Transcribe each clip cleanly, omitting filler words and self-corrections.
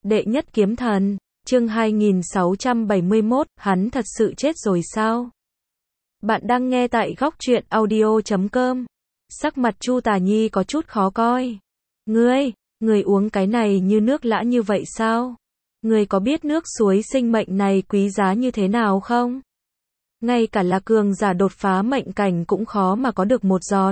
Đệ nhất kiếm thần, chương 2671, hắn thật sự chết rồi sao? Bạn đang nghe tại góc truyện audio.com. Sắc mặt Chu Tà Nhi có chút khó coi. Ngươi uống cái này như nước lã như vậy sao? Ngươi có biết nước suối sinh mệnh này quý giá như thế nào không? Ngay cả là cường giả đột phá mệnh cảnh cũng khó mà có được một giọt.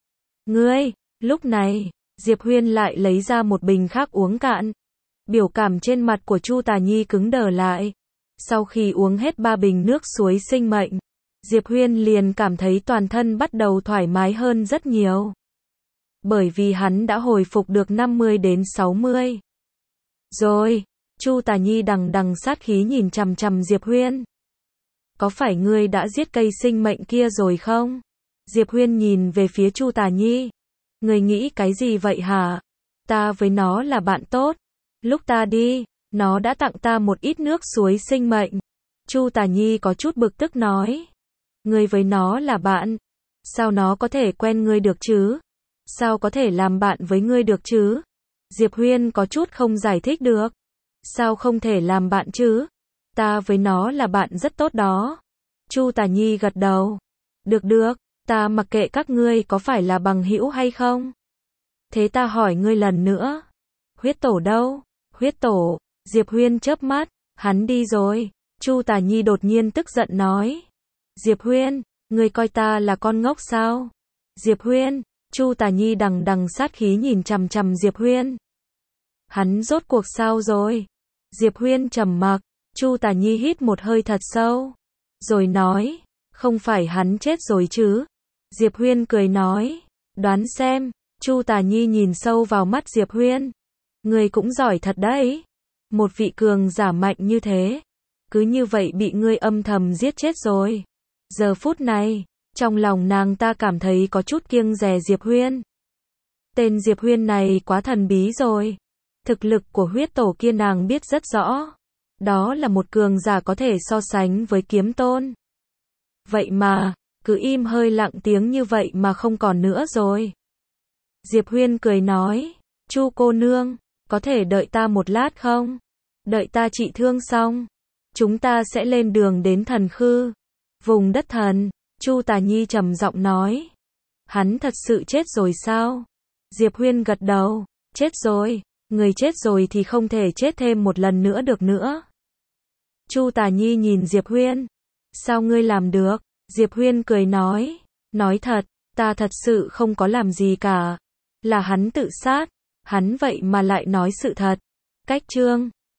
Lúc này, Diệp Huyên lại lấy ra một bình khác uống cạn. Biểu cảm trên mặt của Chu Tà Nhi cứng đờ lại. Sau khi uống hết 3 bình nước suối sinh mệnh, Diệp Huyên liền cảm thấy toàn thân bắt đầu thoải mái hơn rất nhiều. Bởi vì hắn đã hồi phục được 50 đến 60. Rồi, Chu Tà Nhi đằng đằng sát khí nhìn chằm chằm Diệp Huyên. Có phải ngươi đã giết cây sinh mệnh kia rồi không? Diệp Huyên nhìn về phía Chu Tà Nhi. Ngươi nghĩ cái gì vậy hả? Ta với nó là bạn tốt. Lúc ta đi, nó đã tặng ta một ít nước suối sinh mệnh. Chu Tà Nhi có chút bực tức nói. Ngươi với nó là bạn. Sao nó có thể quen ngươi được chứ? Sao có thể làm bạn với ngươi được chứ? Diệp Huyên có chút không giải thích được. Sao không thể làm bạn chứ? Ta với nó là bạn rất tốt đó. Chu Tà Nhi gật đầu. Được, ta mặc kệ các ngươi có phải là bằng hữu hay không. Thế ta hỏi ngươi lần nữa. Huyết tổ đâu? Huyết tổ, Diệp Huyên chớp mắt, hắn đi rồi. Chu Tà Nhi đột nhiên tức giận nói. Diệp Huyên, ngươi coi ta là con ngốc sao? Diệp Huyên, Chu Tà Nhi đằng đằng sát khí nhìn chằm chằm Diệp Huyên. Hắn rốt cuộc sao rồi? Diệp Huyên trầm mặc, Chu Tà Nhi hít một hơi thật sâu, rồi nói, không phải hắn chết rồi chứ? Diệp Huyên cười nói, đoán xem. Chu Tà Nhi nhìn sâu vào mắt Diệp Huyên. Ngươi cũng giỏi thật đấy. Một vị cường giả mạnh như thế, cứ như vậy bị ngươi âm thầm giết chết rồi. Giờ phút này, trong lòng nàng ta cảm thấy có chút kiêng dè Diệp Huyên. Tên Diệp Huyên này quá thần bí rồi. Thực lực của huyết tổ kia nàng biết rất rõ. Đó là một cường giả có thể so sánh với kiếm tôn. Vậy mà, cứ im hơi lặng tiếng như vậy mà không còn nữa rồi. Diệp Huyên cười nói, Chu cô nương, có thể đợi ta một lát không? Đợi ta trị thương xong, chúng ta sẽ lên đường đến Thần Khư, vùng đất thần. Chu Tà Nhi trầm giọng nói. Hắn thật sự chết rồi sao? Diệp Huyên gật đầu, chết rồi. Người chết rồi thì không thể chết thêm một lần nữa được nữa. Chu Tà Nhi nhìn Diệp Huyên. Sao ngươi làm được? Diệp Huyên cười nói thật, ta thật sự không có làm gì cả. Là hắn tự sát. Hắn vậy mà lại nói sự thật. Cách chương